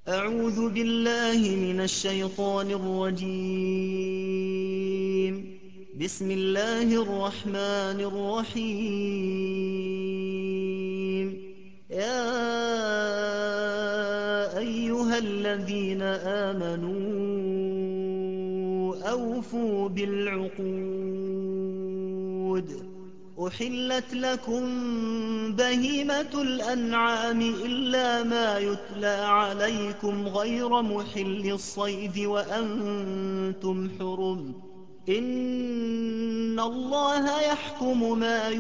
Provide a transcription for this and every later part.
أعوذ بالله من الشيطان الرجيم. بسم الله الرحمن الرحيم. يا أيها الذين آمنوا أوفوا بالعقود. أحلت لكم بهيمة الأنعام إلا ما يتلى عليكم غير محل الصيد وأنتم حرم. إن الله يحكم ما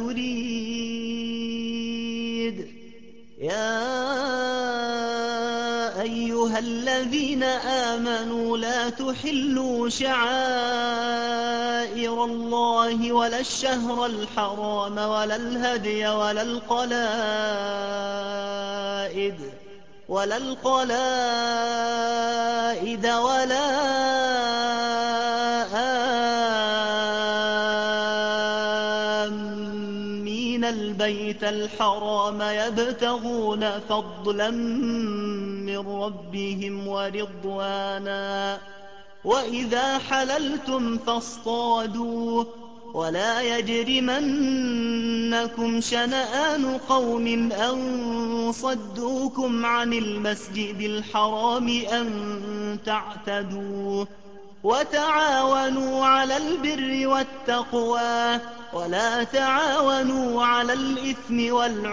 يريد. يا أيها الذين آمنوا لا تحلوا شعائر الله ولا الشهر الحرام ولا الهدي ولا القلائد ولا آمين البيت الحرام يبتغون فضلا من ربهم ورضوانا. وإذا حللتم فاصطادوا ولا يجرمنكم شنآن قوم أن صدوكم عن المسجد الحرام أن تعتدوا. وتعاونوا على البر والتقوى ولا تعاونوا على الإثم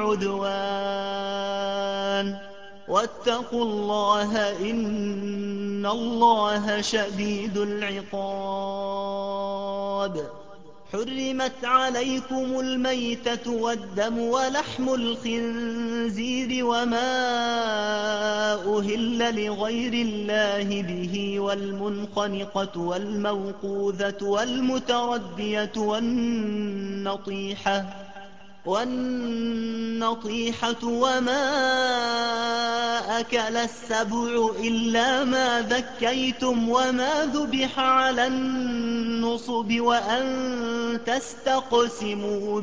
والعدوان. واتقوا الله إن الله شديد العقاب. حرمت عليكم الميتة والدم ولحم الخنزير وما أهل لغير الله به والمنخنقة والموقوذة والمتردية والنطيحة وما أكل السبع إلا ما ذكيتم وما ذبح على النصب وأن تستقسموا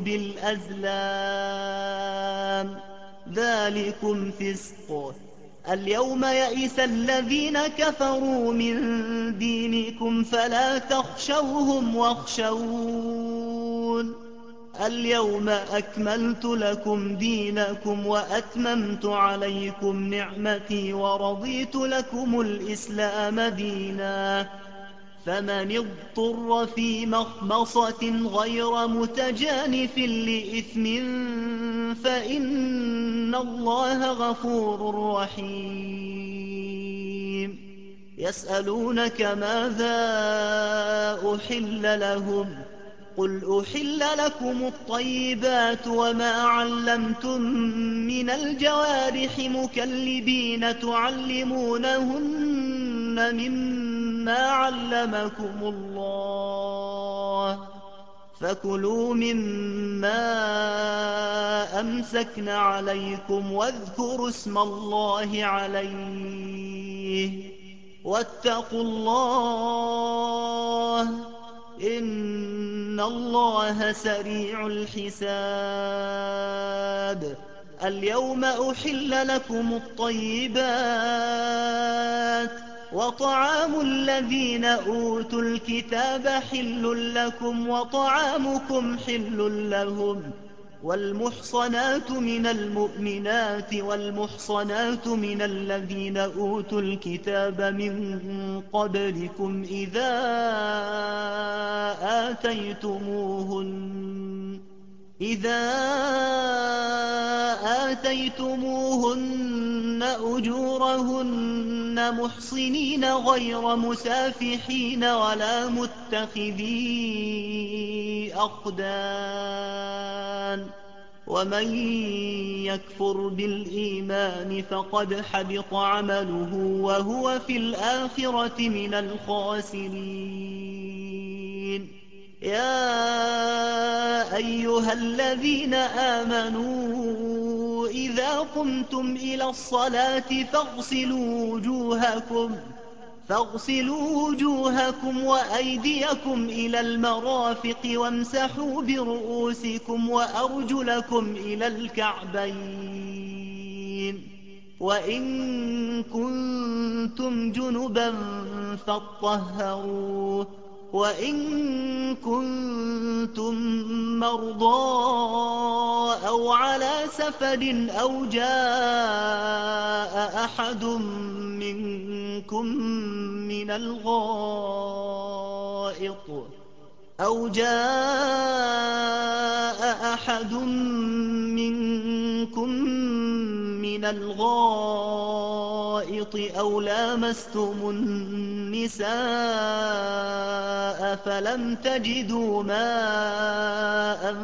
بالأزلام ذلكم فسق. اليوم يئس الذين كفروا من دينكم فلا تخشوهم واخشون. اليوم أكملت لكم دينكم وأتممت عليكم نعمتي ورضيت لكم الإسلام دينا. فمن اضطر في مخمصة غير متجانف لإثم فإن الله غفور رحيم. يسألونك ماذا أحل لهم قل أحل لكم الطيبات وما علمتم من الجوارح مكلبين تعلمونهن مما علمكم الله فكلوا مما أمسكن عليكم واذكروا اسم الله عليه واتقوا الله إن الله سريع الحساب. اليوم أحل لكم الطيبات وطعام الذين أوتوا الكتاب حل لكم وطعامكم حل لهم. والمحصنات من المؤمنات والمحصنات من الذين أوتوا الكتاب من قبلكم إذا آتيتموهن أجورهن محصنين غير مسافحين ولا متخذي أخدان. ومن يكفر بالإيمان فقد حبط عمله وهو في الآخرة من الخاسرين. يا أيها الذين آمنوا إذا قمتم إلى الصلاة فاغسلوا وجوهكم وأيديكم إلى المرافق وامسحوا برؤوسكم وأرجلكم إلى الكعبين وإن كنتم جنبا فاطهروا وإن كنتم مرضى أو على سفر أو جاء أحد منكم من الغائط أو لامستم النساء فلم تجدوا ماء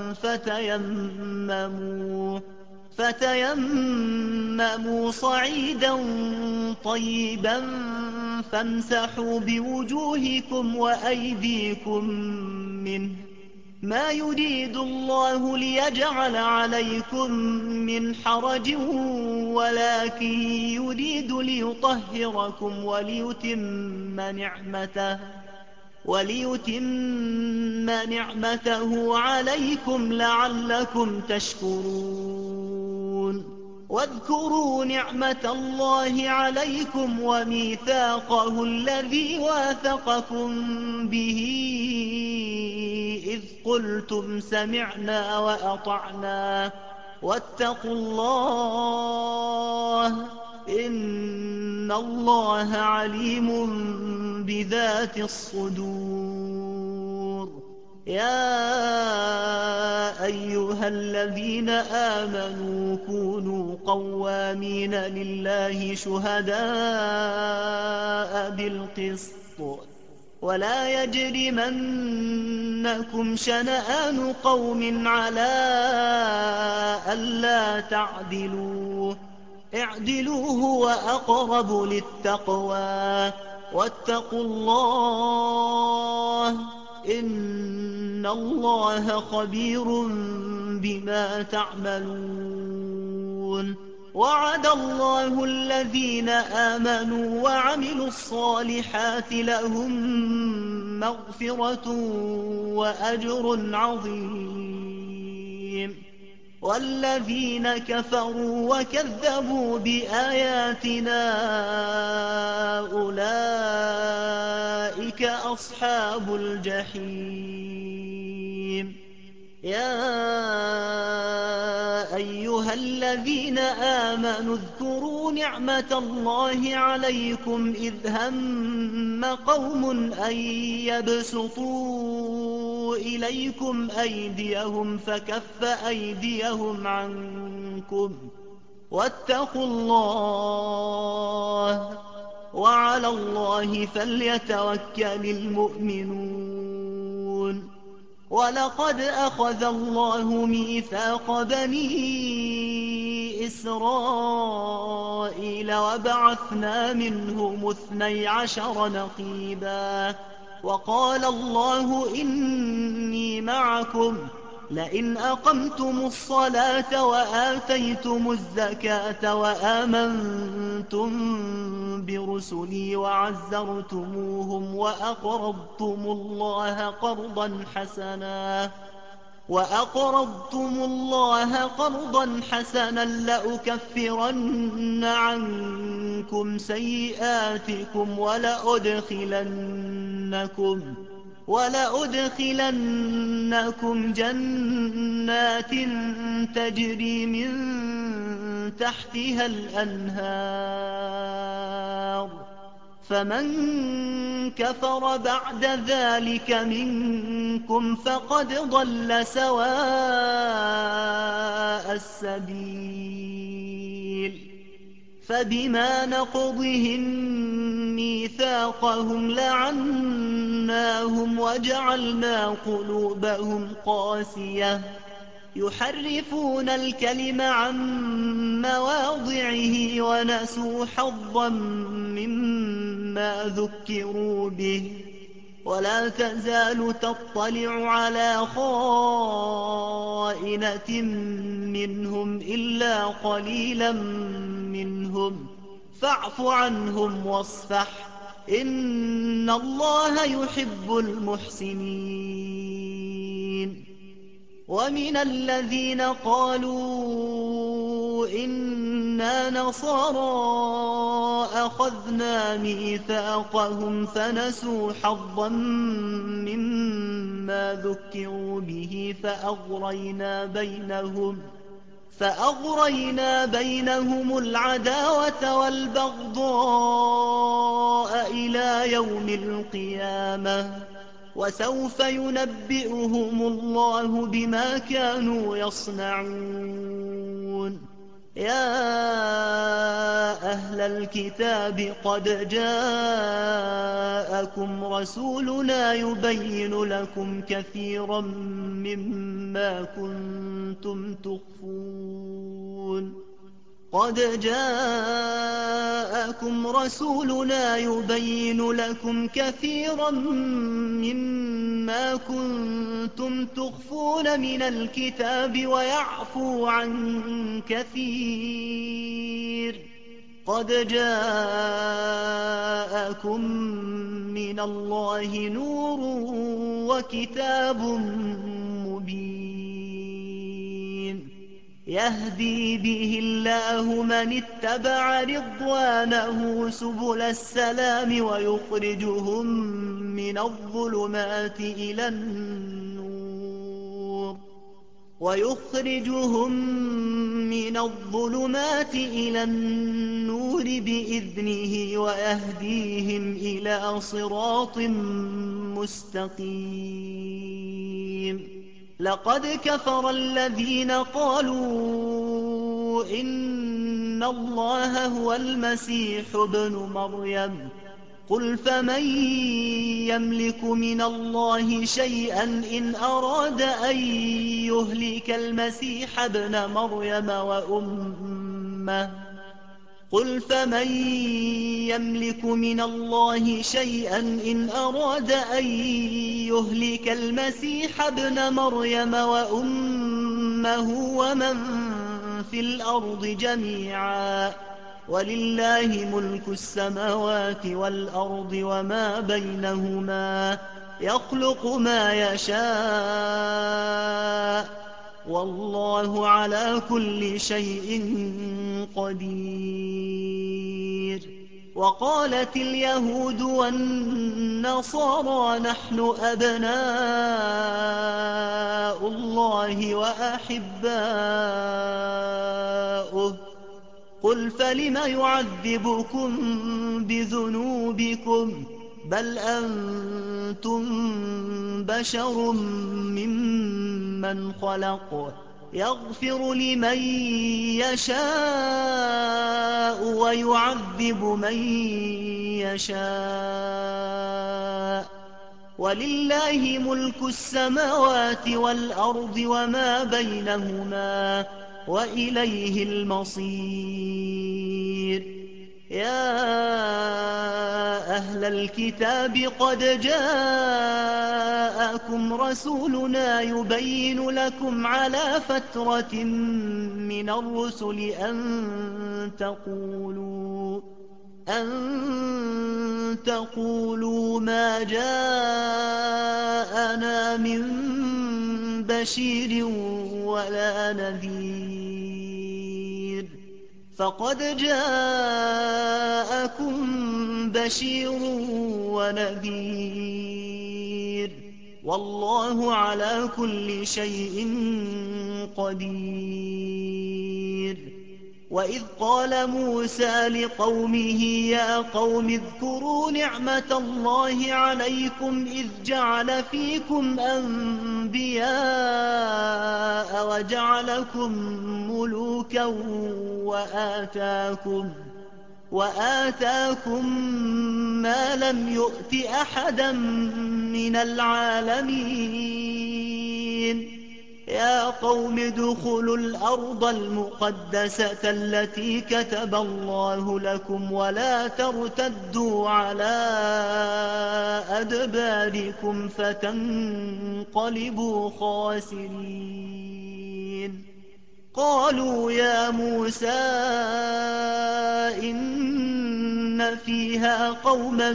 فتيمموا صعيدا طيبا فامسحوا بوجوهكم وأيديكم منه ما يريد الله ليجعل عليكم من حرج ولكن يريد ليطهركم وليتم نعمته عليكم لعلكم تشكرون واذكروا نعمة الله عليكم وميثاقه الذي واثقكم به إذ قلتم سمعنا وأطعنا واتقوا الله إن الله عليم بذات الصدور يا أيها الذين آمنوا كونوا قوامين لله شهداء بالقسط ولا يجرمنكم شنآن قوم على ألا تعدلوا اعدلوا هو أقرب للتقوى واتقوا الله إن الله خبير بما تعملون وعد الله الذين آمنوا وعملوا الصالحات لهم مغفرة وأجر عظيم والذين كفروا وكذبوا بآياتنا أولئك أصحاب الجحيم يا أيها الذين آمنوا اذكروا نعمة الله عليكم إذ هم قوم أن يبسطوا إليكم أيديهم فكف أيديهم عنكم واتقوا الله وعلى الله فليتوكل المؤمنون ولقد أخذ الله ميثاق بني إسرائيل وبعثنا منهم 12 نقيبا وقال الله إني معكم لئن أقمتم الصلاة وآتيتم الزكاة وآمنتم برسلي وعزرتموهم وأقرضتم الله قرضا حسنا لأكفرن عنكم سيئاتكم ولأدخلنكم جنات تجري من تحتها الأنهار فمن كفر بعد ذلك منكم فقد ضل سواء السبيل فبما نقضهم ميثاقهم لعناهم وجعلنا قلوبهم قاسية يحرفون الكلم عن مواضعه ونسوا حظا مما ذكروا به ولا تزال تطلع على خائنة منهم إلا قليلا منهم فاعف عنهم واصفح إن الله يحب المحسنين ومن الذين قالوا إن إنا نصارى أخذنا ميثاقهم فنسوا حظا مما ذكروا به فأغرينا بينهم العداوة والبغضاء إلى يوم القيامة وسوف ينبئهم الله بما كانوا يصنعون. يا أهل الكتاب قد جاءكم رسولنا يبين لكم كثيرا مما كنتم تخفون من الكتاب ويعفو عن كثير. قد جاءكم من الله نور وكتاب مبين يهدي به الله من اتبع رضوانه سبل السلام ويخرجهم من الظلمات إلى النور بإذنه ويهديهم إلى صراط مستقيم. لقد كفر الذين قالوا إن الله هو المسيح ابن مريم قل فمن يملك من الله شيئا إن أراد أن يهلك المسيح ابن مريم وأمه ومن في الأرض جميعا ولله ملك السماوات والأرض وما بينهما يخلق ما يشاء والله على كل شيء قدير. وقالت اليهود والنصارى نحن أبناء الله وأحباؤه قل فلم يعذبكم بذنوبكم بل أنتم بشر ممن خلق يغفر لمن يشاء ويعذب من يشاء ولله ملك السماوات والأرض وما بينهما وإليه المصير. يا أهل الكتاب قد جاءكم رسولنا يبين لكم على فترة من الرسل أن تقولوا ما جاءنا من بشير ولا نذير فقد جاءكم بشير ونذير والله على كل شيء قدير. وإذ قال موسى لقومه يا قوم اذكروا نعمة الله عليكم إذ جعل فيكم أنبياء وجعلكم ملوكا وآتاكم ما لم يؤت أحدا من العالمين. يا قوم ادخلوا الأرض المقدسة التي كتب الله لكم ولا ترتدوا على أدباركم فتنقلبوا خاسرين. قالوا يا موسى إن فيها قوما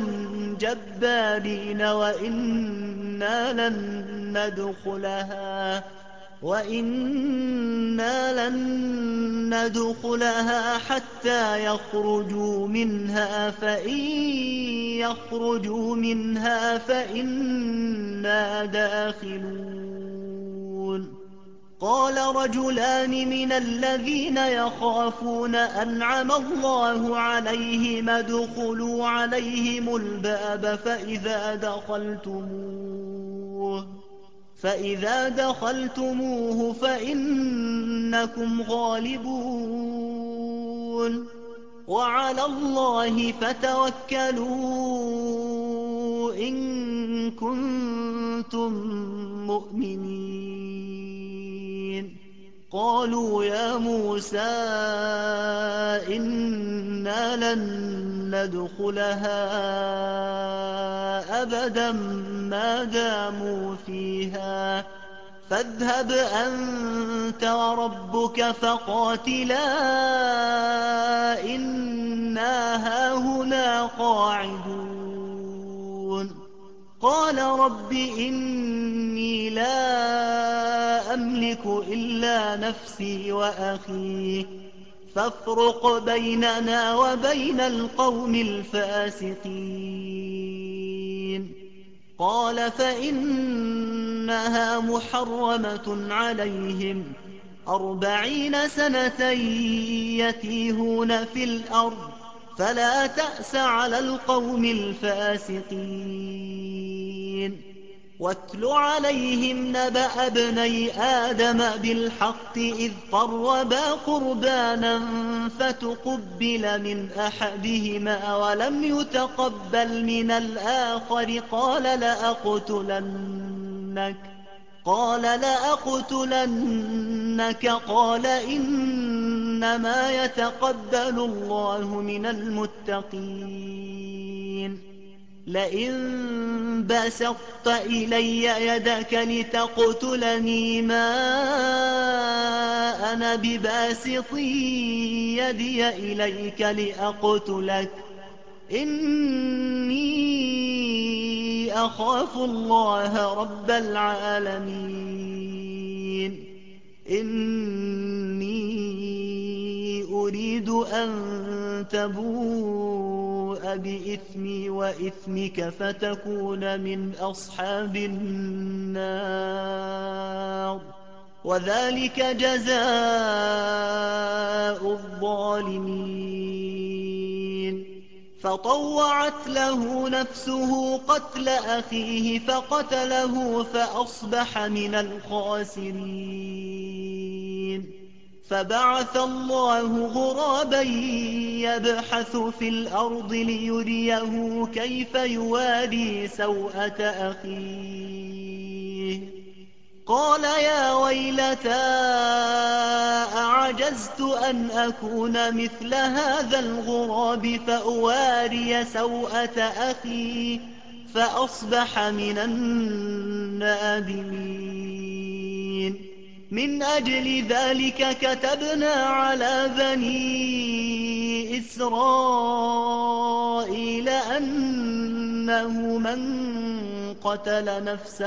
جبارين وإنا لن ندخلها وَإِنَّا لَن نَّدْخُلَهَا حَتَّىٰ يَخْرُجُوا مِنْهَا فَإِن يَخْرُجُوا مِنْهَا فَإِنَّا دَاخِلُونَ قَالَ رَجُلَانِ مِنَ الَّذِينَ يَخَافُونَ أَنْعَمَ اللَّهُ عَلَيْهِمْ ادْخُلُوا عَلَيْهِمُ الْبَابَ فَإِذَا دَخَلْتُمُوهُ فَإِنَّكُمْ غَالِبُونَ وَعَلَى اللَّهِ فَتَوَكَّلُوا إِن كُنتُم مُّؤْمِنِينَ قَالُوا يَا مُوسَىٰ إِنَّا لَن نَّدْخُلَهَا أَبَدًا مَّا دَامُوا فِيهَا فَاذْهَبْ أَنتَ وَرَبُّكَ فَقَاتِلَا إِنَّا هَاهُنَا قَاعِدُونَ قَالَ رَبِّ إِنِّي لَا أَمْلِكُ إِلَّا نَفْسِي وَأَخِي فَافْرُقْ بَيْنَنَا وَبَيْنَ الْقَوْمِ الْفَاسِقِينَ قَالَ فَإِنَّهَا مُحَرَّمَةٌ عَلَيْهِمْ 40 سَنَةً يَتِيهُونَ فِي الْأَرْضِ فَلَا تَأْسَ عَلَى الْقَوْمِ الْفَاسِقِينَ وَاتْلُ عَلَيْهِمْ نَبَأَ ابْنَيْ آدَمَ بِالْحَقِّ إِذْ قَرَّبَا قُرْبَانًا فَتُقُبِّلَ مِنْ أَحَدِهِمَا وَلَمْ يُتَقَبَّلْ مِنَ الْآخَرِ قَالَ لَأَقْتُلَنَّكَ قَالَ إِنَّمَا يَتَقَبَّلُ اللَّهُ مِنَ الْمُتَّقِينَ لئن بسطت إلي يدك لتقتلني ما أنا بباسط يدي إليك لأقتلك إني أخاف الله رب العالمين إني أريد أن تبوء بإثمي وإثمك فتكون من أصحاب النار وذلك جزاء الظالمين فطوعت له نفسه قتل أخيه فقتله فأصبح من الخاسرين فبعث الله غرابا يبحث في الأرض ليريه كيف يواري سوءة أخيه قال يا ويلتى أعجزت أن أكون مثل هذا الغراب فأواري سوءة أخي فأصبح من النادمين من أجل ذلك كتبنا على بني إسرائيل أنه من قتل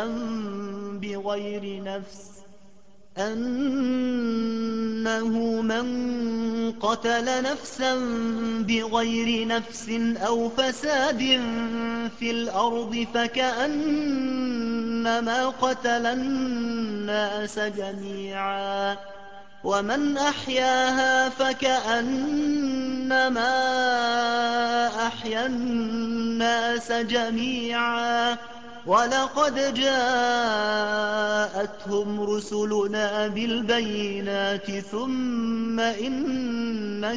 نفسا بغير نفس أو فساد في الأرض فكأنما قتل الناس جميعا ومن أحياها فكأنما أحيا الناس جميعا ولقد جاءتهم رسلنا بالبينات ثم إن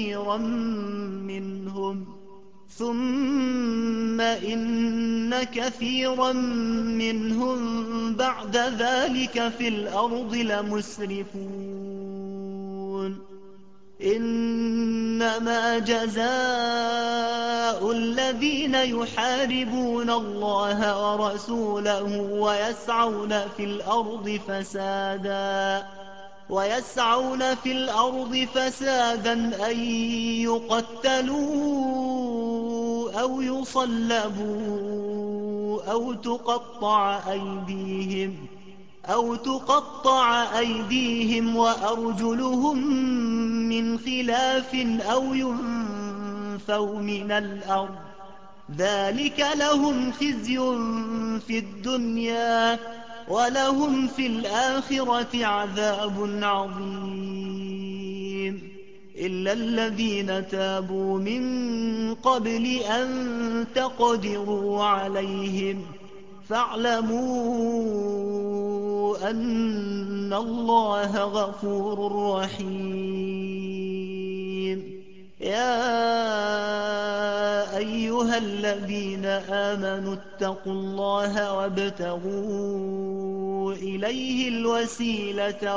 كثيرا منهم بعد ذلك في الأرض لمسرفون إنما جزاء الذين يحاربون الله ورسوله ويسعون في الأرض فسادا أن يقتلوا أو يصلبوا أو تقطع أيديهم أو تقطع أيديهم وأرجلهم من خلاف أو ينفوا من الأرض ذلك لهم خزي في الدنيا ولهم في الآخرة عذاب عظيم إلا الذين تابوا من قبل أن تقدروا عليهم فاعلموا أن الله غفور رحيم يا أيها الذين آمنوا اتقوا الله وابتغوا إليه الوسيلة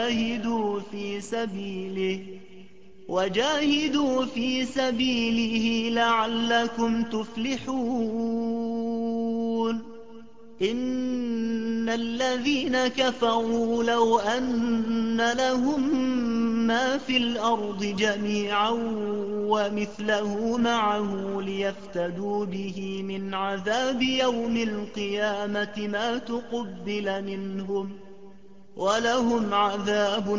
وجاهدوا في سبيله لعلكم تفلحون إن الذين كفروا لو أن لهم ما في الأرض جميعا ومثله معه ليفتدوا به من عذاب يوم القيامة ما تقبل منهم ولهم عذاب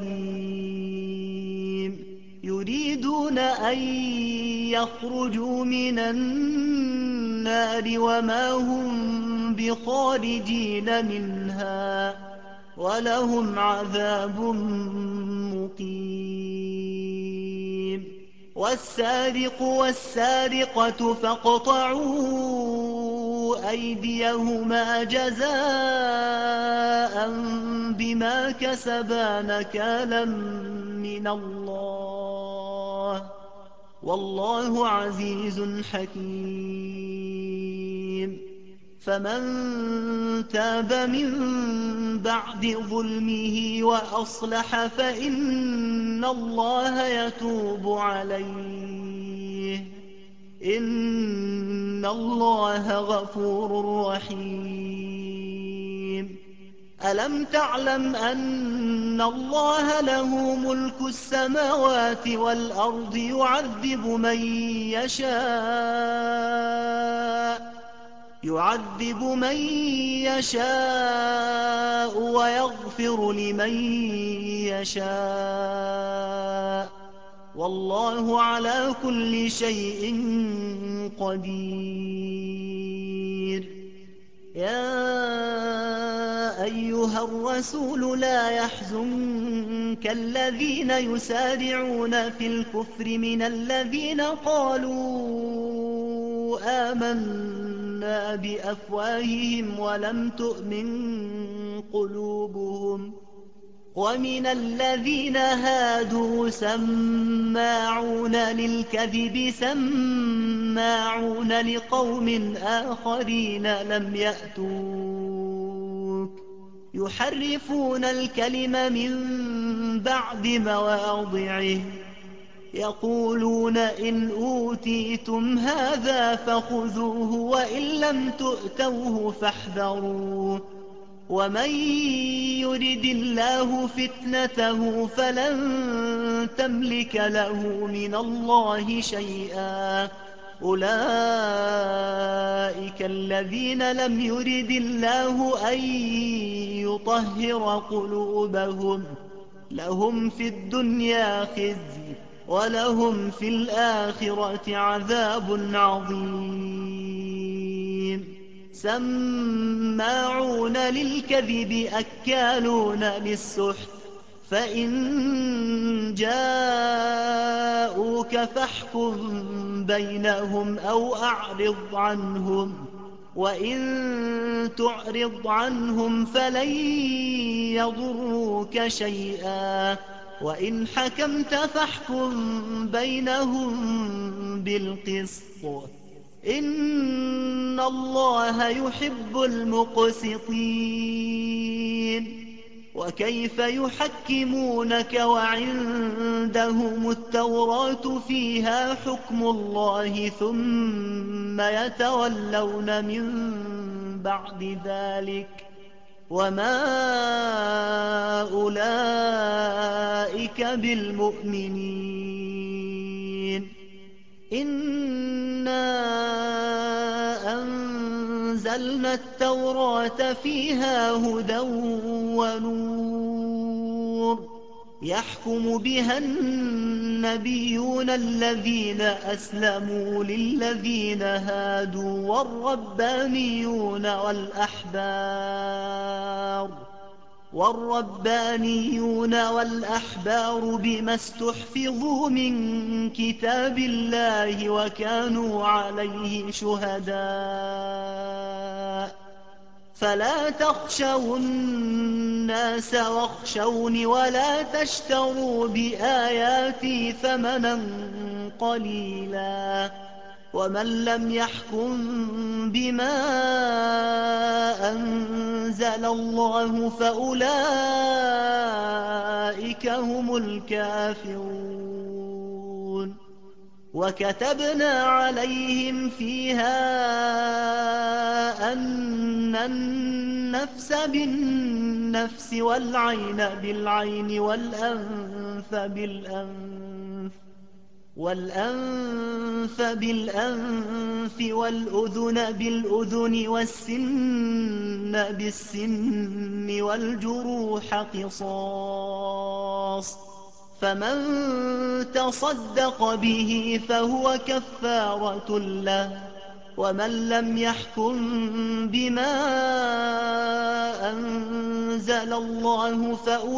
أليم يريدون أن يخرجوا من النار وما هم بخارجين منها ولهم عذاب مقيم والسارق والسارقة فاقطعوا أيديهما جزاء بما كسبا نكالا من الله والله عزيز حكيم فمن تاب من بعد ظلمه وأصلح فإن الله يتوب عليه إن الله غفور رحيم ألم تعلم أن الله له ملك السماوات والأرض يعذب من يشاء ويغفر لمن يشاء والله على كل شيء قدير يا أيها الرسول لا يحزنك الذين يسارعون في الكفر من الذين قالوا آمنا بأفواههم ولم تؤمن قلوبهم ومن الذين هادوا سماعون للكذب سماعون لقوم آخرين لم يأتوك يحرفون الكلم من بعد مواضعه يقولون إن أوتيتم هذا فخذوه وإن لم تؤتوه فاحذروا ومن يرد الله فتنته فلن تملك له من الله شيئا أولئك الذين لم يرد الله أن يطهر قلوبهم لهم في الدنيا خزي ولهم في الآخرة عذاب عظيم سماعون للكذب أكالون للسحت فإن جاءوك فاحكم بينهم أو أعرض عنهم وإن تعرض عنهم فلن يضروك شيئا وإن حكمت فاحكم بينهم بالقسط إن الله يحب المقسطين وكيف يحكمونك وعندهم التوراة فيها حكم الله ثم يتولون من بعد ذلك وما أولئك بالمؤمنين إنا أنزلنا أنزلنا التوراة فيها هدى ونور يحكم بها النبيون الذين أسلموا للذين هادوا والربانيون والأحبار بما استحفظوا من كتاب الله وكانوا عليه شهداء فلا تخشوا الناس واخشوني ولا تشتروا بآياتي ثمنا قليلا ومن لم يحكم بما أنزل الله فأولئك هم الكافرون وكتبنا عليهم فيها أن النفس بالنفس والعين بالعين والأنف بالأنف والأذن بالأذن والسن بالسن والجروح قصاص فمن تصدق به فهو كفارة له ومن لم يحكم بما أنزل الله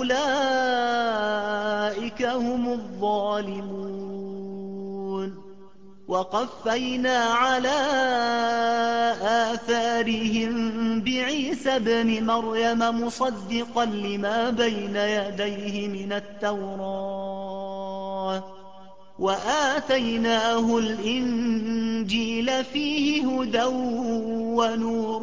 فأولئك هم الظالمون وقفينا على آثارهم بعيسى ابن مريم مصدقا لما بين يديه من التوراة وآتيناه الإنجيل فيه هدى ونور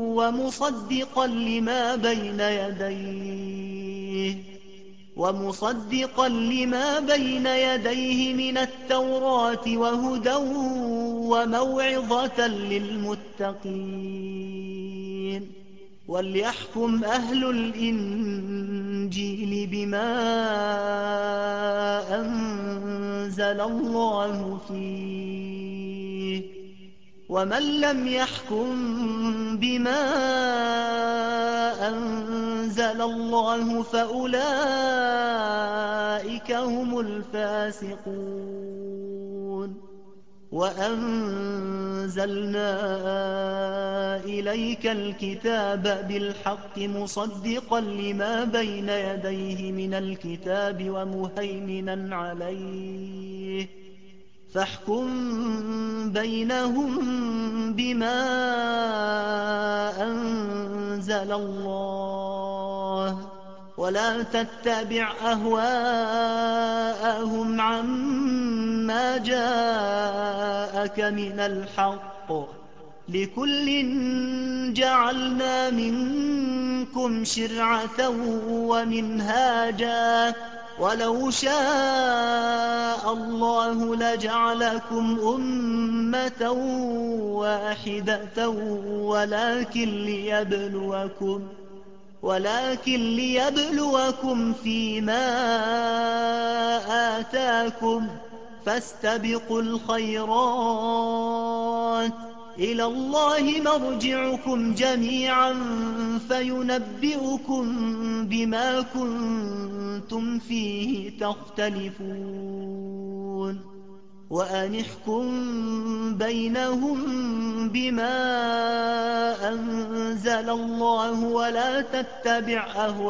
ومصدقا لما بين يديه من التوراة وهدى وموعظة للمتقين وليحكم أهل الإنجيل بما أنزل الله فيه ومن لم يحكم بما أنزل الله فأولئك هم الفاسقون وأنزلنا إليك الكتاب بالحق مصدقا لما بين يديه من الكتاب ومهيمنا عليه فاحكم بينهم بما أنزل الله ولا تتبع أهواءهم عما جاءك من الحق لكل جعلنا منكم شرعة ومنهاجا ولو شاء الله لجعلكم أمة واحدة ولكن ليبلوكم فيما آتاكم فاستبقوا الخيرات إلى الله مرجعكم جميعا فينبئكم بما كنتم فيه تختلفون وأن احكم بينهم بما أنزل الله ولا تتبع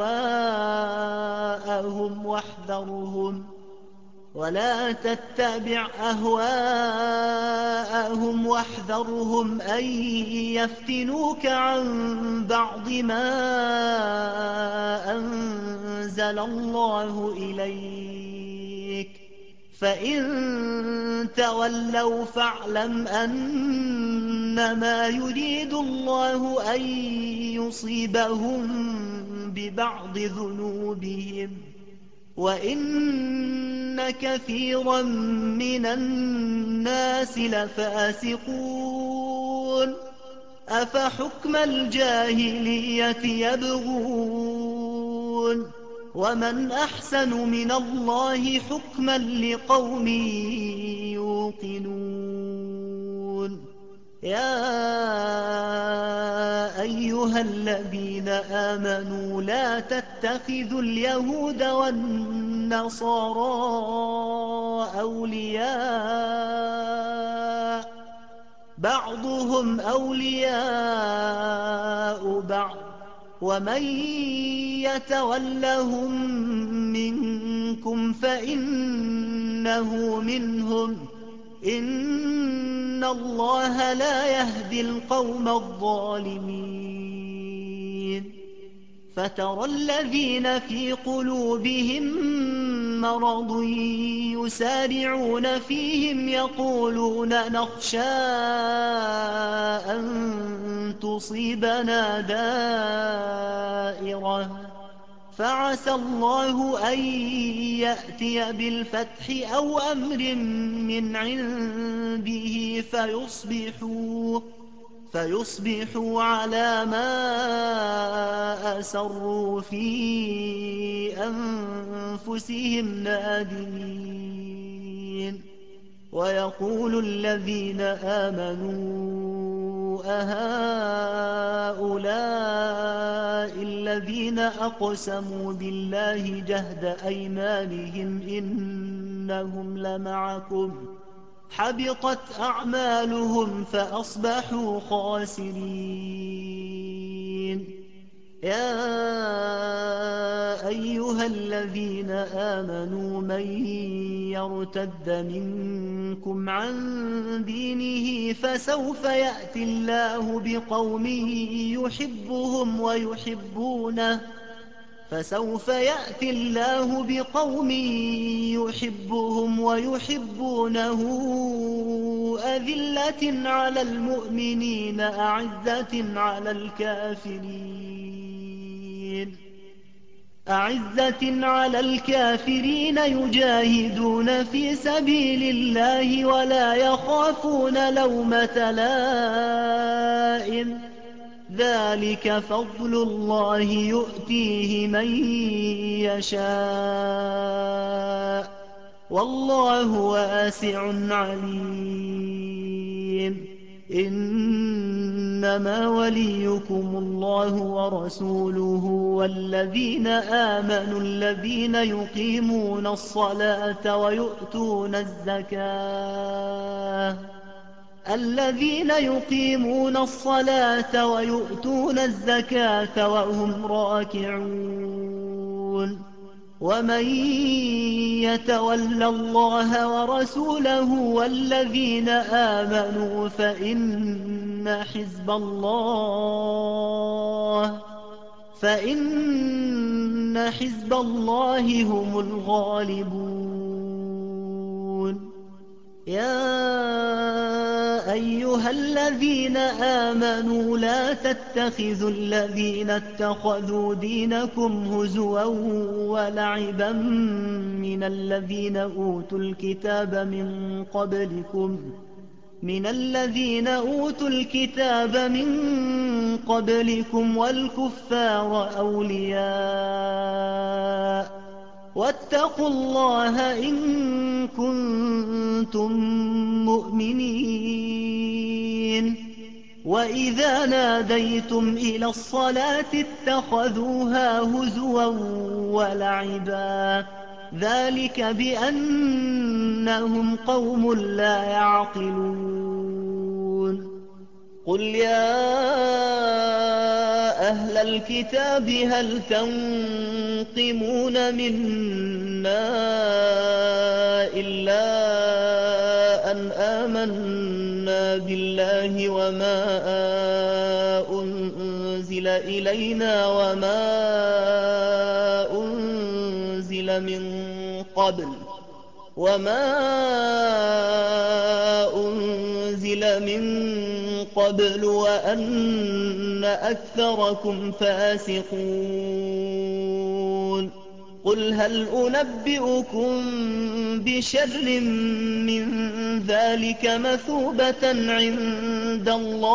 أهواءهم واحذرهم أن يفتنوك عن بعض ما أنزل الله إليك فإن تولوا فاعلم أنما يريد الله أن يصيبهم ببعض ذنوبهم وإن كثيرا من الناس لفاسقون أفحكم الجاهلية يبغون ومن أحسن من الله حكما لقوم يوقنون يا أيها الذين آمنوا لا تتخذوا اليهود والنصارى أولياء بعضهم أولياء بعض ومن يتولهم منكم فإنه منهم إن الله لا يهدي القوم الظالمين فترى الذين في قلوبهم مرض يسارعون فيهم يقولون نخشى أن تصيبنا دائرة فعسى الله أن يأتي بالفتح أو أمر من عنده فيصبحوا على ما أسروا في أنفسهم نادمين ويقول الذين آمنوا أهؤلاء الذين أقسموا بالله جهد أيمانهم إنهم لمعكم حبطت أعمالهم فأصبحوا خاسرين يا أيها الذين آمنوا من يرتد منكم عن دينه فسوف يأتي الله بقوم يحبهم ويحبونه أذلة على المؤمنين أعزة على الكافرين يجاهدون في سبيل الله ولا يخافون لومة لائم ذلك فضل الله يؤتيه من يشاء والله واسع عليم إنما وليكم الله ورسوله والذين آمنوا الذين يقيمون الصلاة ويؤتون الزكاة وهم راكعون ومن يتول الله ورسوله والذين آمنوا فإن حزب الله هم الغالبون يا أيها الذين آمنوا لا تتخذوا الذين اتخذوا دينكم هزوا ولعبا من الذين أوتوا الكتاب من قبلكم والكفار أولياء واتقوا الله إن كنتم مؤمنين وإذا ناديتم إلى الصلاة اتخذوها هزوا ولعبا ذلك بأنهم قوم لا يعقلون قل يا أهل الكتاب هل تنقمون منا إلا أن آمنا بالله وما أنزل إلينا وما أنزل من قبل وأن أكثركم فاسقون قل هل أنبئكم بشر من ذلك مثوبة عند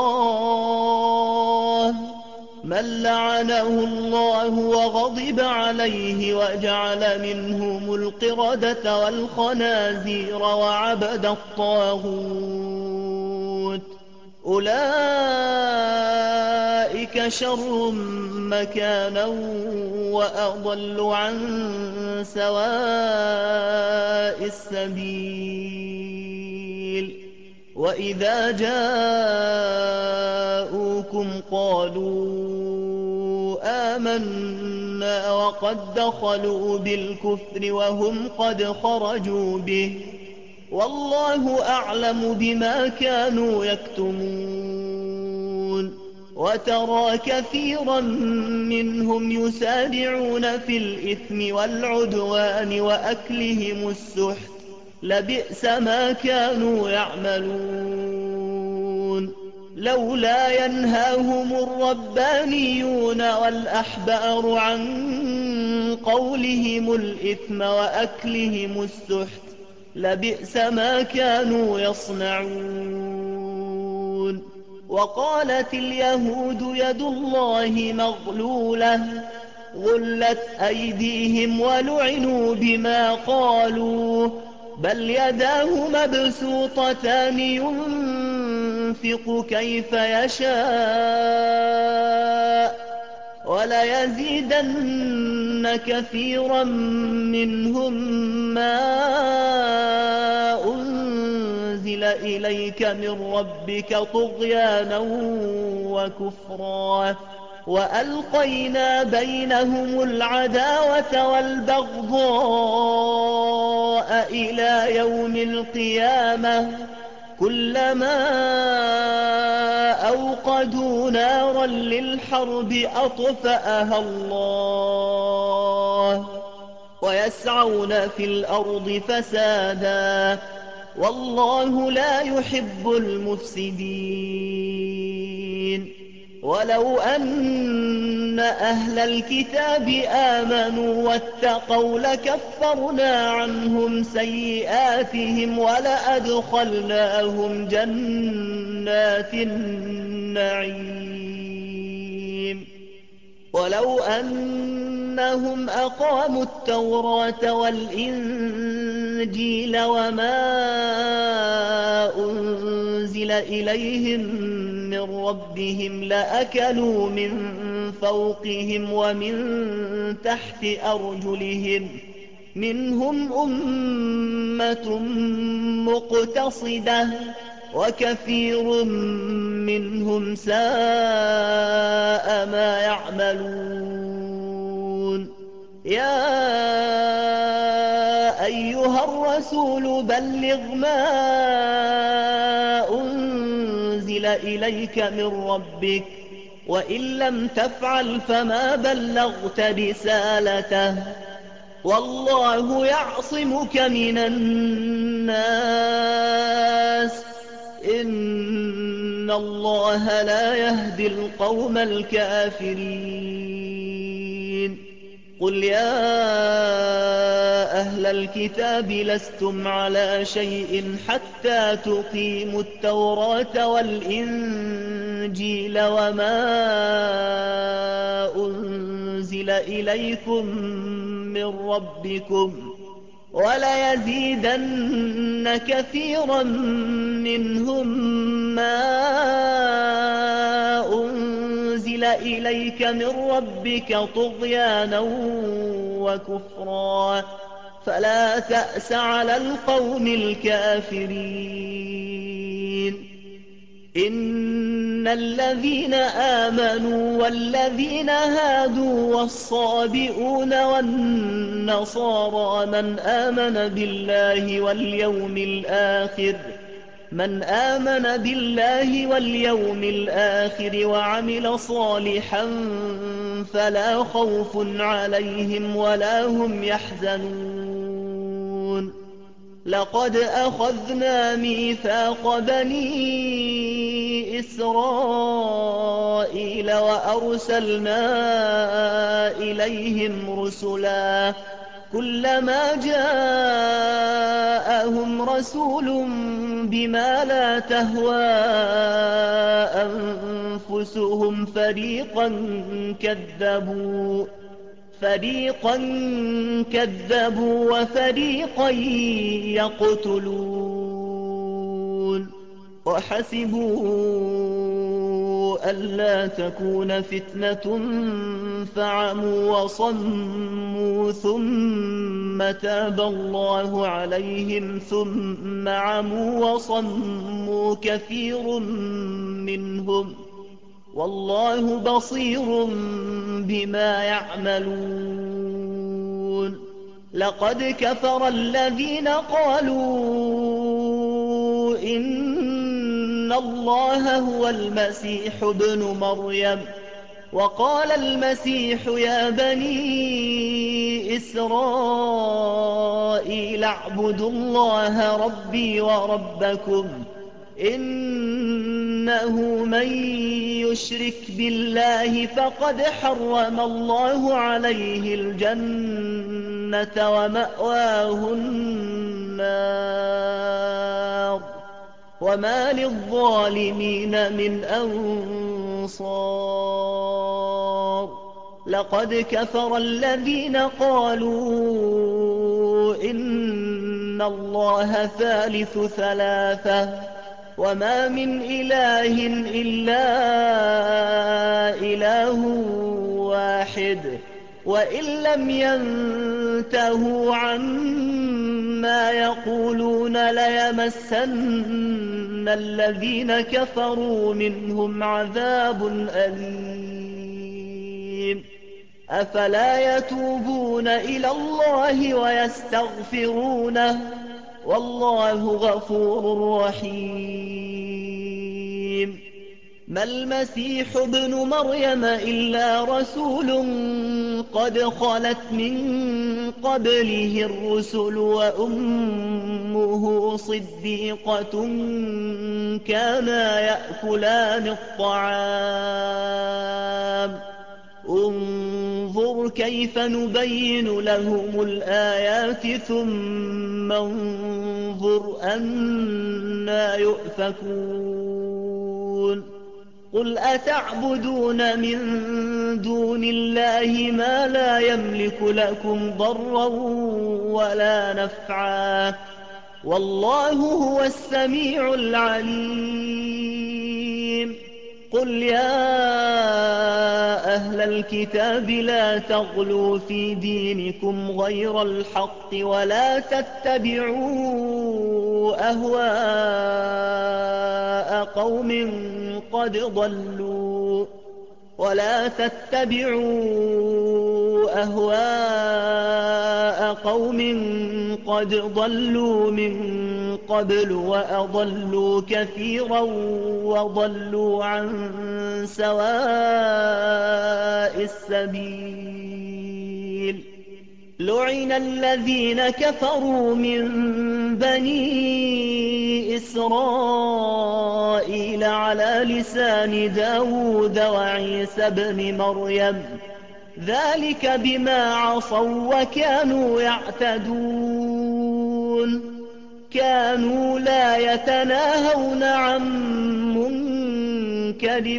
الله من لعنه الله وغضب عليه وجعل منهم القردة والخنازير وعبد الطاغوت أولئك شر مكانا وأضل عن سواء السبيل وإذا جاءوكم قالوا آمنا وقد دخلوا بالكفر وهم قد خرجوا به والله أعلم بما كانوا يكتمون وترى كثيرا منهم يسارعون في الإثم والعدوان وأكلهم السحت لبئس ما كانوا يعملون لولا ينهاهم الربانيون والأحبار عن قولهم الإثم وأكلهم السحت لبئس ما كانوا يصنعون وقالت اليهود يد الله مغلولة غلت أيديهم ولعنوا بما قالوا بل يداه مبسوطتان ينفق كيف يشاء وليزيدن كثيرا منهم ما أنزل إليك من ربك طغيانا وكفرا وألقينا بينهم العداوة والبغضاء إلى يوم القيامة كلما أوقدوا نارا للحرب أطفأها الله ويسعون في الأرض فسادا والله لا يحب المفسدين ولو أن أهل الكتاب آمنوا واتقوا لكفرنا عنهم سيئاتهم ولأدخلناهم جنات النعيم ولو أنهم أقاموا التوراة والإنجيل وما أنزل إليهم من ربهم لأكلوا من فوقهم ومن تحت أرجلهم منهم أمة مقتصدة وكثير منهم ساء ما يعملون يا أيها الرسول بلغ ما أنزل إليك من ربك وإن لم تفعل فما بلغت رسالته والله يعصمك من الناس إن الله لا يهدي القوم الكافرين قل يا أهل الكتاب لستم على شيء حتى تقيموا التوراة والإنجيل وما أنزل إليكم من ربكم وليزيدن كثيرا منهم ما أنزل إليك من ربك طغيانا وكفرا فلا تأس على القوم الكافرين إن الذين آمنوا والذين هادوا والصابئون والنصارى من آمن بالله واليوم الآخر وعمل صالحا فلا خوف عليهم ولا هم يحزنون لقد أخذنا ميثاق بني إسرائيل وأرسلنا إليهم رسلا كلما جاءهم رسول بما لا تهوى أنفسهم فريقا كذبوا وفريقا يقتلون وحسبوا ألا تكون فتنة فعموا وصموا ثم تاب الله عليهم ثم عموا وصموا كثير منهم والله بصير بما يعملون. لقد كفر الذين قالوا إن الله هو المسيح ابن مريم وقال المسيح يا بني إسرائيل اعبدوا الله ربي وربكم إنه من يشرك بالله فقد حرم الله عليه الجنة ومأواه النار وما للظالمين من أنصار. لقد كفر الذين قالوا إن الله ثالث ثلاثة وما من إله إلا إله واحد وإن لم ينتهوا عما يقولون ليمسن الذين كفروا منهم عذاب أليم. أفلا يتوبون إلى الله ويستغفرونه والله غفور رحيم. ما المسيح ابن مريم إلا رسول قد خلت من قبله الرسل وأمه صديقة كانا يأكلان الطعام انظر كيف نبين لهم الآيات ثم انظر أنى يؤفكون. قل أتعبدون من دون الله ما لا يملك لكم ضرا ولا نفعا والله هو السميع العليم. قل يا أهل الكتاب لا تغلوا في دينكم غير الحق ولا تتبعوا أهواء قوم قد ضلوا من قبل وأضلوا كثيرا وضلوا عن سواء السبيل. لعن الذين كفروا من بني إسرائيل على لسان داود وعيسى بن مريم ذلك بما عصوا وكانوا يعتدون. كانوا لا يتناهون عن منكر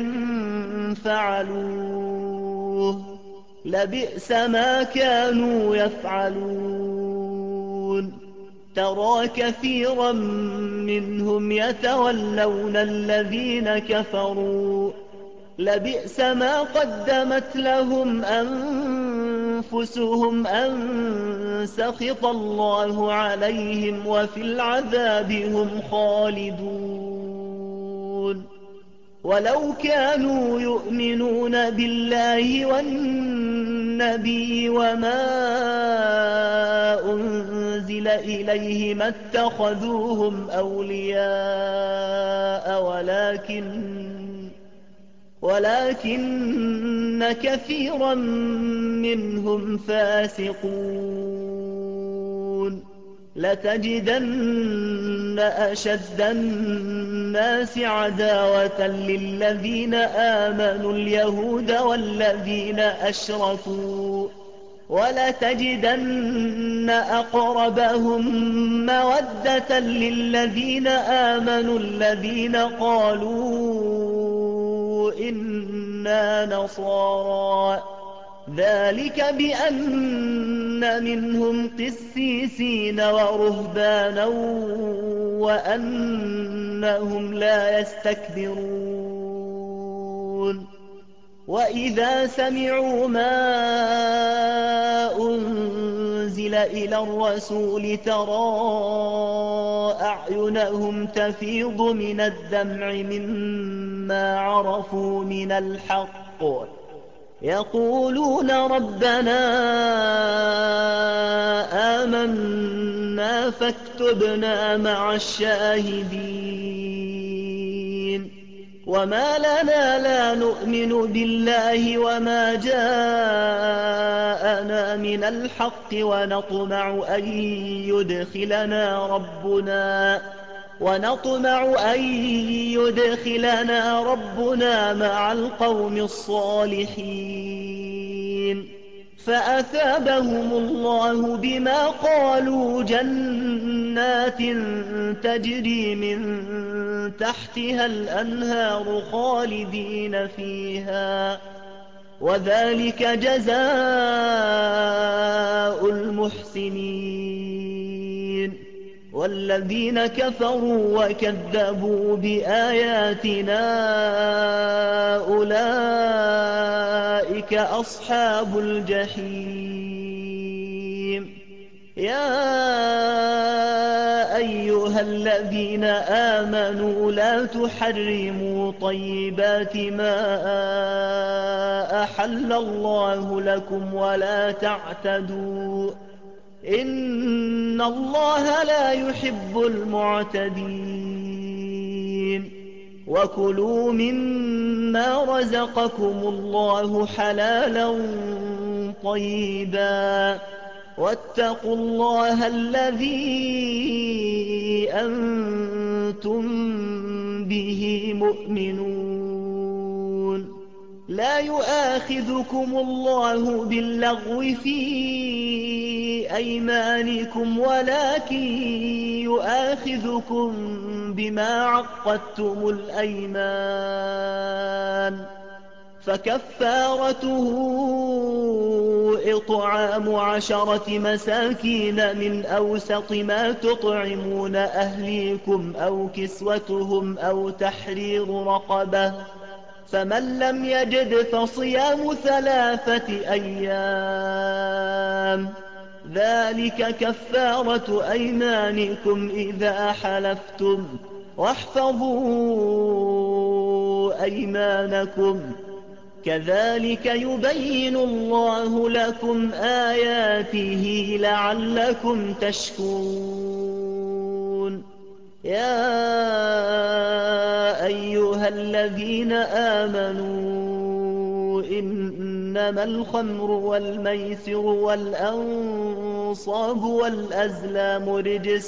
فعلوه لبئس ما كانوا يفعلون. ترى كثيرا منهم يتولون الذين كفروا لبئس ما قدمت لهم أنفسهم أن سخط الله عليهم وفي العذاب هم خالدون. ولو كانوا يؤمنون بالله والنبي وما أنزل إليه ما اتخذوهم أولياء ولكن كثيرا منهم فاسقون. لتجدن أشد الناس عداوة للذين آمنوا اليهود والذين أشركوا ولتجدن أقربهم مودة للذين آمنوا الذين قالوا إنا نصارى ذلك بأن منهم قسيسين ورهبانا وأنهم لا يستكبرون وإذا سمعوا ما أنزل إلى الرسول ترى أعينهم تفيض من الدمع مما عرفوا من الحق يقولون ربنا آمنا فاكتبنا مع الشاهدين وما لنا لا نؤمن بالله وما جاءنا من الحق ونطمع أن يدخلنا ربنا مع القوم الصالحين فأثابهم الله بما قالوا جنات تجري من تحتها الأنهار خالدين فيها وذلك جزاء المحسنين والذين كفروا وكذبوا بآياتنا أولئك أصحاب الجحيم يا أيها الذين آمنوا لا تحرموا طيبات ما أحل الله لكم ولا تعتدوا إن الله لا يحب المعتدين وكلوا مما رزقكم الله حلالا طيبا واتقوا الله الذي أنتم به مؤمنون لا يؤاخذكم الله باللغو في أيمانكم ولكن يؤاخذكم بما عقدتم الأيمان فكفارته إطعام 10 مساكين من أوسط ما تطعمون أهليكم أو كسوتهم أو تحرير رقبة فمن لم يجد فصيام 3 أيام ذلك كفارة أيمانكم إذا حلفتم واحفظوا أيمانكم كذلك يبين الله لكم آياته لعلكم تشكرون يا أيها الذين آمنوا إنما الخمر والميسر والأنصاب والأزلام رجس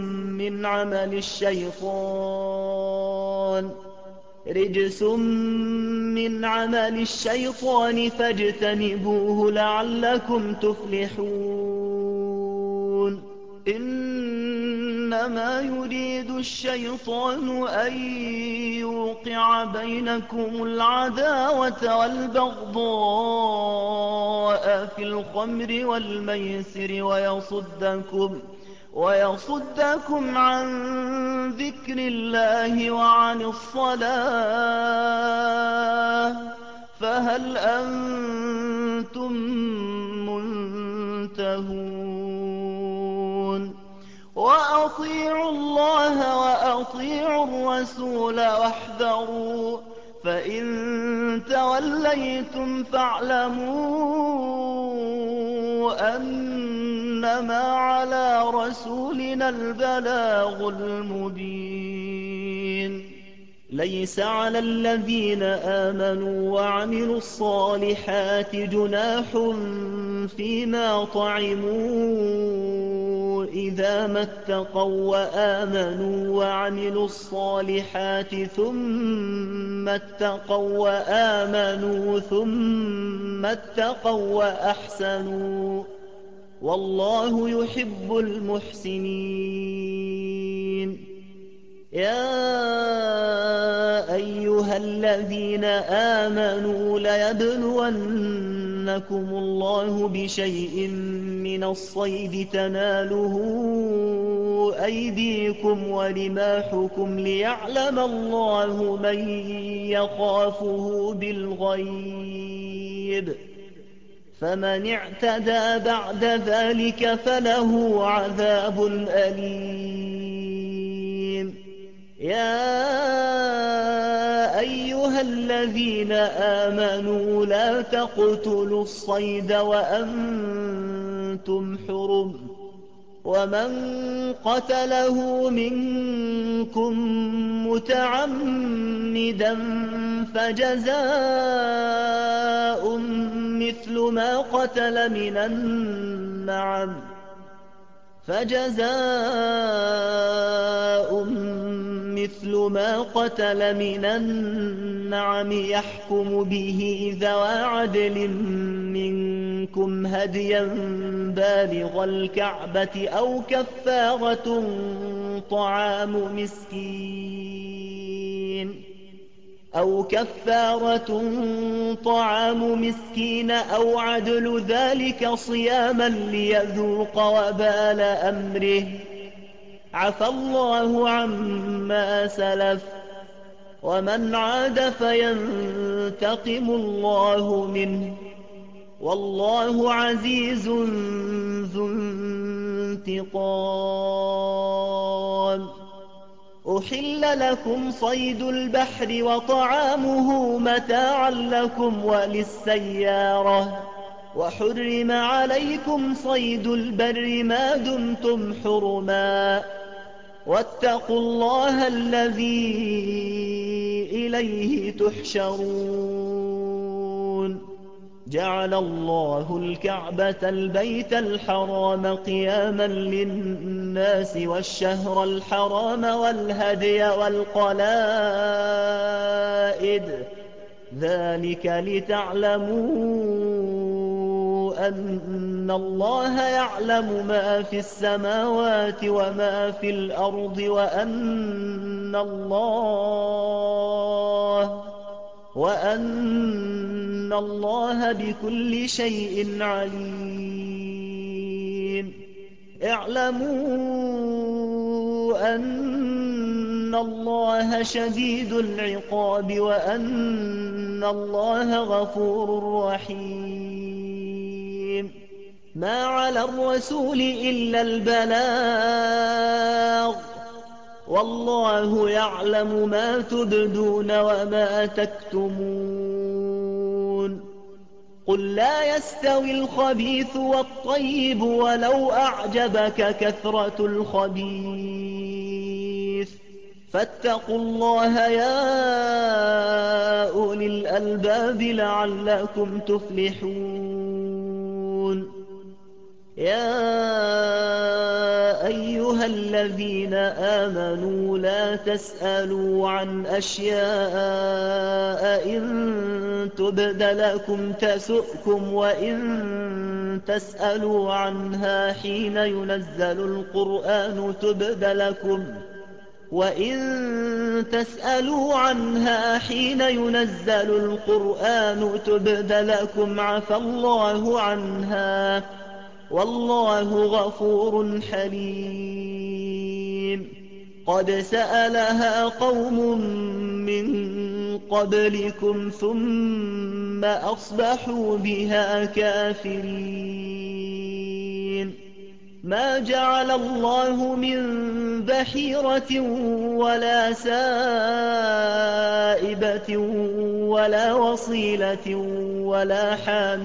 من عمل الشيطان فاجتنبوه لعلكم تفلحون إنما يريد الشيطان أن يوقع بينكم العداوة والبغضاء في الخمر والميسر ويصدكم عن ذكر الله وعن الصلاة فهل أنتم منتهون وأطيعوا الله وأطيعوا الرسول واحذروا فإن توليتم فاعلموا أنما على رسولنا البلاغ المبين ليس على الذين آمنوا وعملوا الصالحات جناح فيما طعموا إذا ما اتقوا وآمنوا وعملوا الصالحات ثم اتقوا وأحسنوا والله يحب المحسنين يا أيها الذين آمنوا ليبلونكم يَبْلُوَنَّكُمُ اللَّهُ بِشَيْءٍ مِّنَ الصَّيْدِ تَنَالُهُ أَيْدِيكُمْ وَرِمَاحُكُمْ لِيَعْلَمَ اللَّهُ مَن يَخَافُهُ بِالْغَيْبِ ۚ فَمَنِ اعْتَدَىٰ بَعْدَ ذَٰلِكَ فَلَهُ عَذَابٌ أَلِيمٌ. يَا أَيُّهَا الَّذِينَ آمَنُوا لَا تَقْتُلُوا الصَّيْدَ وَأَنتُمْ حُرُمٌ ۚ وَمَن قَتَلَهُ مِنكُم مُّتَعَمِّدًا فَجَزَاءٌ مِّثْلُ مَا قَتَلَ مِنَ النَّعَمِ يَحْكُمُ بِهِ ذَوَا عَدْلٍ مِّنكُمْ هَدْيًا بَالِغَ الْكَعْبَةِ أَوْ كَفَّارَةٌ طَعَامُ مِسْكِينٍ أَوْ عَدْلُ ذَٰلِكَ صِيَامًا لِّيَذُوقَ وَبَالَ أَمْرِهِ ۗ عَفَا اللَّهُ عَمَّا سَلَفَ ۚ وَمَنْ عَادَ فَيَنتَقِمُ اللَّهُ مِنْهُ ۗ وَاللَّهُ عَزِيزٌ ذُو انتِقَامٍ. أُحِلَّ لَكُمْ صَيْدُ الْبَحْرِ وَطَعَامُهُ مَتَاعًا لَّكُمْ وَلِلسَّيَّارَةِ ۖ وَحُرِّمَ عَلَيْكُمْ صَيْدُ الْبَرِّ مَا دُمْتُمْ حُرُمًا ۗ وَاتَّقُوا اللَّهَ الَّذِي إِلَيْهِ تُحْشَرُونَ. جَعَلَ اللَّهُ الْكَعْبَةَ الْبَيْتَ الْحَرَامَ قِيَامًا لِّلنَّاسِ وَالشَّهْرَ الْحَرَامَ وَالْهَدْيَ وَالْقَلَائِدَ ۚ ذَٰلِكَ لِتَعْلَمُوا أَنَّ اللَّهَ يَعْلَمُ مَا فِي السَّمَاوَاتِ وَمَا فِي الْأَرْضِ وَأَنَّ اللَّهَ بِكُلِّ شَيْءٍ عَلِيمٌ. اعْلَمُوا أَنَّ اللَّهَ شَدِيدُ الْعِقَابِ وَأَنَّ اللَّهَ غَفُورٌ رَّحِيمٌ. مَا عَلَى الرَّسُولِ إِلَّا الْبَلَاغُ ۗ وَاللَّهُ يَعْلَمُ مَا تُبْدُونَ وَمَا تَكْتُمُونَ. قُل لَّا يَسْتَوِي الْخَبِيثُ وَالطَّيِّبُ وَلَوْ أَعْجَبَكَ كَثْرَةُ الْخَبِيثِ ۚ فَاتَّقُوا اللَّهَ يَا أُولِي الْأَلْبَابِ لَعَلَّكُمْ تُفْلِحُونَ. يَا أَيُّهَا الَّذِينَ آمَنُوا لَا تَسْأَلُوا عَنْ أَشْيَاءَ إِن تُبْدَ لَكُمْ تَسُؤْكُمْ وَإِن تَسْأَلُوا عَنْهَا حِينَ يُنَزَّلُ الْقُرْآنُ تُبْدَ لَكُمْ عَفَا اللَّهُ عَنْهَا ۗ وَاللَّهُ غَفُورٌ حَلِيمٌ. قَدْ سَأَلَهَا قَوْمٌ مِّن قَبْلِكُمْ ثُمَّ أَصْبَحُوا بِهَا كَافِرِينَ. مَا جَعَلَ اللَّهُ مِن بَحِيرَةٍ وَلَا سَائِبَةٍ وَلَا وَصِيلَةٍ وَلَا حَامٍ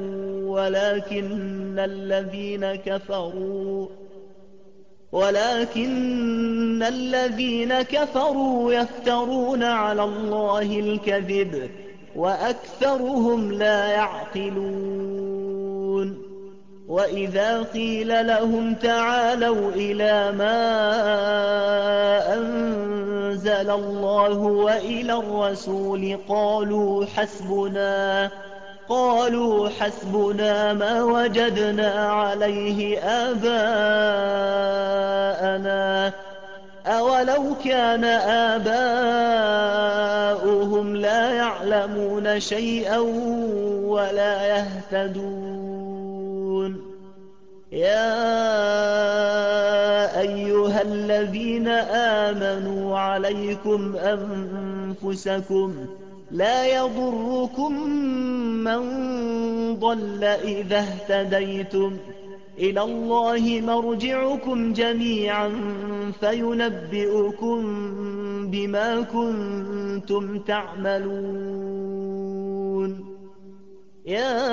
وَلَٰكِنَّ الَّذِينَ كَفَرُوا يَفْتَرُونَ عَلَى اللَّهِ الْكَذِبَ وَأَكْثَرُهُمْ لَا يَعْقِلُونَ. وَإِذَا قِيلَ لَهُمْ تَعَالَوْا إِلَىٰ مَا أَنزَلَ اللَّهُ وَإِلَى الرَّسُولِ قَالُوا حَسْبُنَا مَا وَجَدْنَا عَلَيْهِ آبَاءَنَا ۚ أَوَلَوْ كَانَ آبَاؤُهُمْ وهم لا يعلمون شيئا ولا يهتدون. يا أيها الذين آمنوا عليكم أنفسكم لا يضركم من ضل إذا اهتديتم إلى الله مرجعكم جميعا فينبئكم بما كنتم تعملون. يا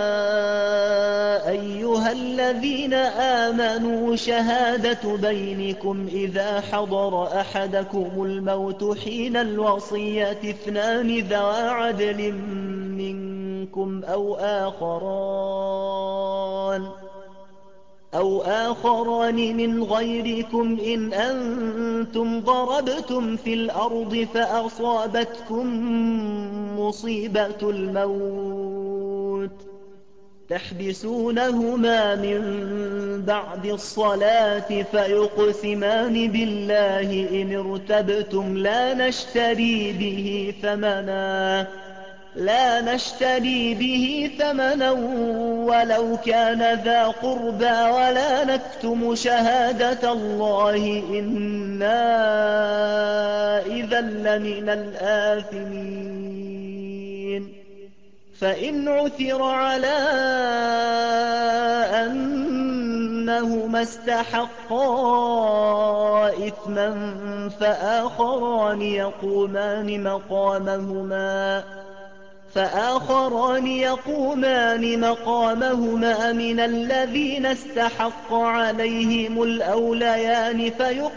أيها الذين آمنوا شهادة بينكم إذا حضر أحدكم الموت حين الوصية اثنان ذوى عدل منكم أو آخران من غيركم إن أنتم ضربتم في الأرض فأصابتكم مصيبة الموت تحبسونهما من بعد الصلاة فيقسمان بالله إن ارتبتم لا نشتري به ثمنا ولو كان ذا قربى ولا نكتم شهادة الله إنا إذا لمن الآثمين. فإن عثر على أنهما استحقا إثما فآخران يقومان مقامهما من الذين استحق عليهم الأوليان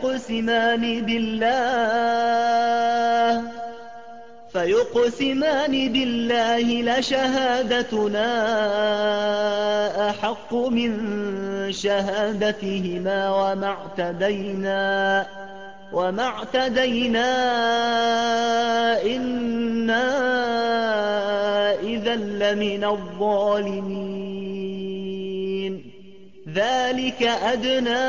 فيقسمان بالله لشهادتنا أحق من شهادتهما وما اعتدينا إنا إذا لمن الظالمين. ذلك أدنى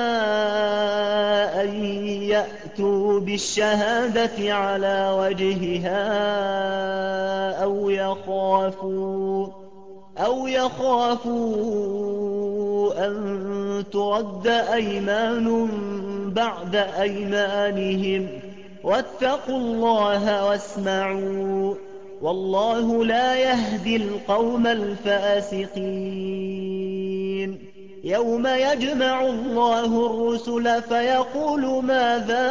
أن يأتوا بالشهادة على وجهها أو يخافوا أن ترد أيمان بعد أيمانهم واتقوا الله واسمعوا والله لا يهدي القوم الفاسقين. يوم يجمع الله الرسل فيقول ماذا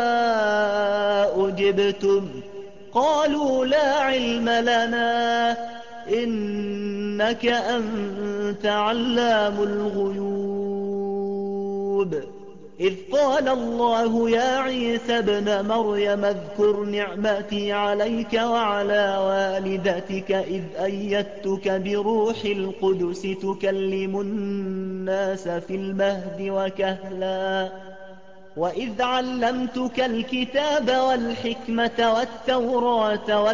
أجبتم قالوا لا علم لنا إنك أنت علام الغيوب. إذ قال الله يا عيسى ابن مريم اذكر نعمتي عليك وعلى والدتك إذ أيدتك بروح القدس تكلم الناس في المهد وكهلا وإذ علمتك الكتاب والحكمة والتوراة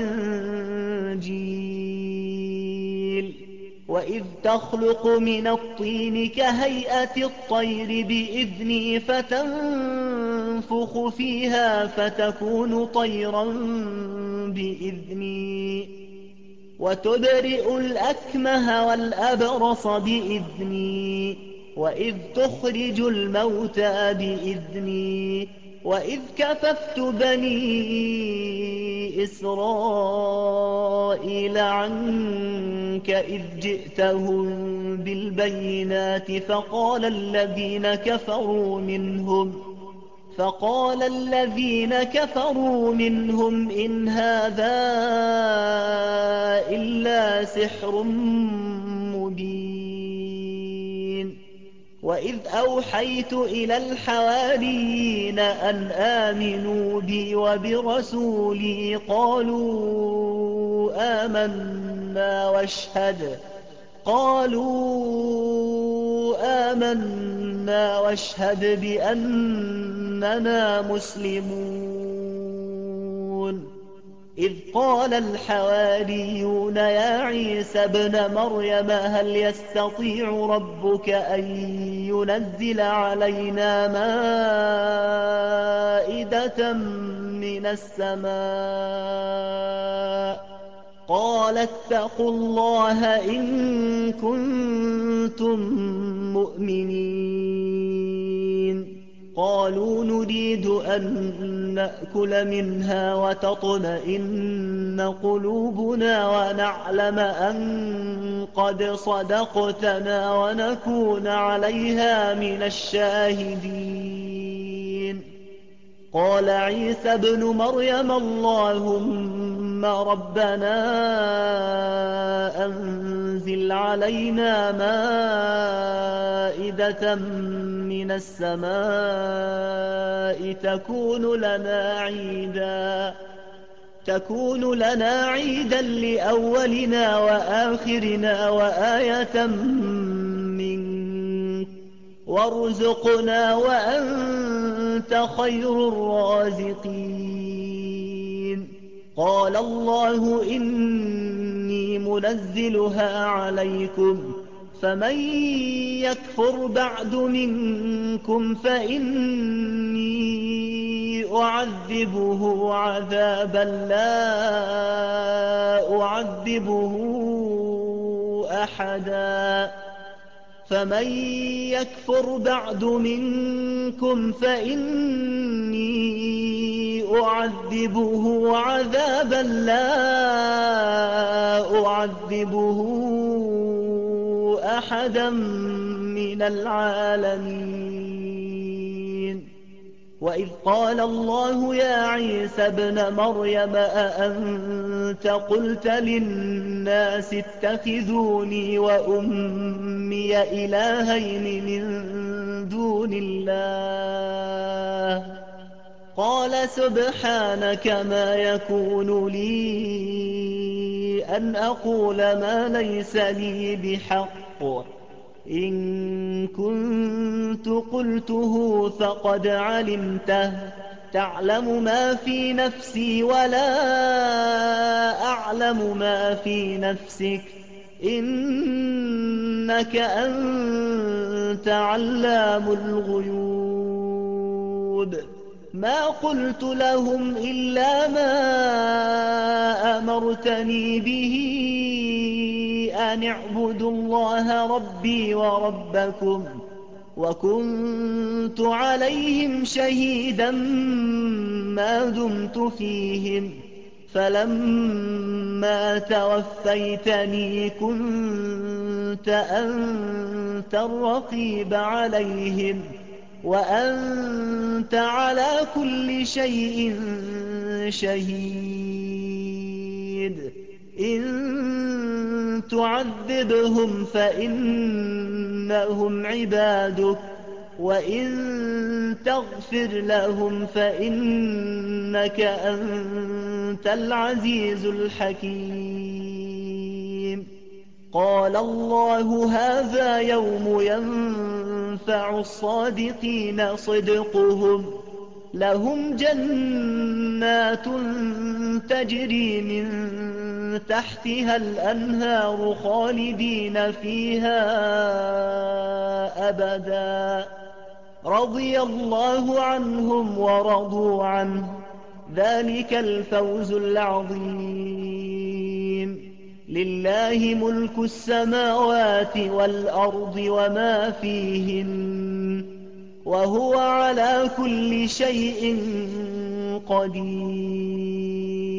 والإنجيل وإذ تخلق من الطين كهيئة الطير بإذني فتنفخ فيها فتكون طيرا بإذني وتبرئ الأكمه والأبرص بإذني وإذ تخرج الموتى بإذني وإذ كففت بني إسرائيل عنك إذ جئتهم بالبينات فقال الذين كفروا منهم إن هذا إلا سحر مبين. وإذ أوحيت إلى الحواريين أن آمنوا بي وبرسولي قالوا آمنا واشهد بأننا مسلمون. إذ قال الحواريون يا عيسى ابن مريم هل يستطيع ربك أن ينزل علينا مائدة من السماء قال اتقوا الله إن كنتم مؤمنين قالوا نريد أن نأكل منها وتطمئن قلوبنا ونعلم أن قد صدقتنا ونكون عليها من الشاهدين قال عيسى ابن مريم اللهم ربنا أنزل علينا مائدة من السماء تكون لنا عيدا لأولنا وآخرنا وآية منك وارزقنا وأنت خير الرازقين قال الله إني منزلها عليكم فمن يكفر بعد منكم فإني أعذبه عذابا لا أعذبه أحدا فمن يكفر بعد منكم فإني أعذبه عذابا لا أعذبه أحدا من العالمين وإذ قال الله يا عيسى ابن مريم أأنت قلت للناس اتخذوني وأمي إلهين من دون الله قال سبحانك ما يكون لي أن أقول ما ليس لي بحق إن كنت قلته فقد علمته تعلم ما في نفسي ولا أعلم ما في نفسك إنك أنت علام الغيوب ما قلت لهم إلا ما أمرتني به أن اعبدوا الله ربي وربكم وكنت عليهم شهيدا ما دمت فيهم فلما توفيتني كنت أنت الرقيب عليهم وأنت على كل شيء شهيد إن تعذبهم فإنهم عبادك وإن تغفر لهم فإنك أنت العزيز الحكيم قال الله هذا يوم ينفع الصادقين صدقهم لهم جنات تجري من تحتها الأنهار خالدين فيها أبدا رضي الله عنهم ورضوا عنه ذلك الفوز العظيم لله ملك السماوات والأرض وما فيهن وهو على كل شيء قدير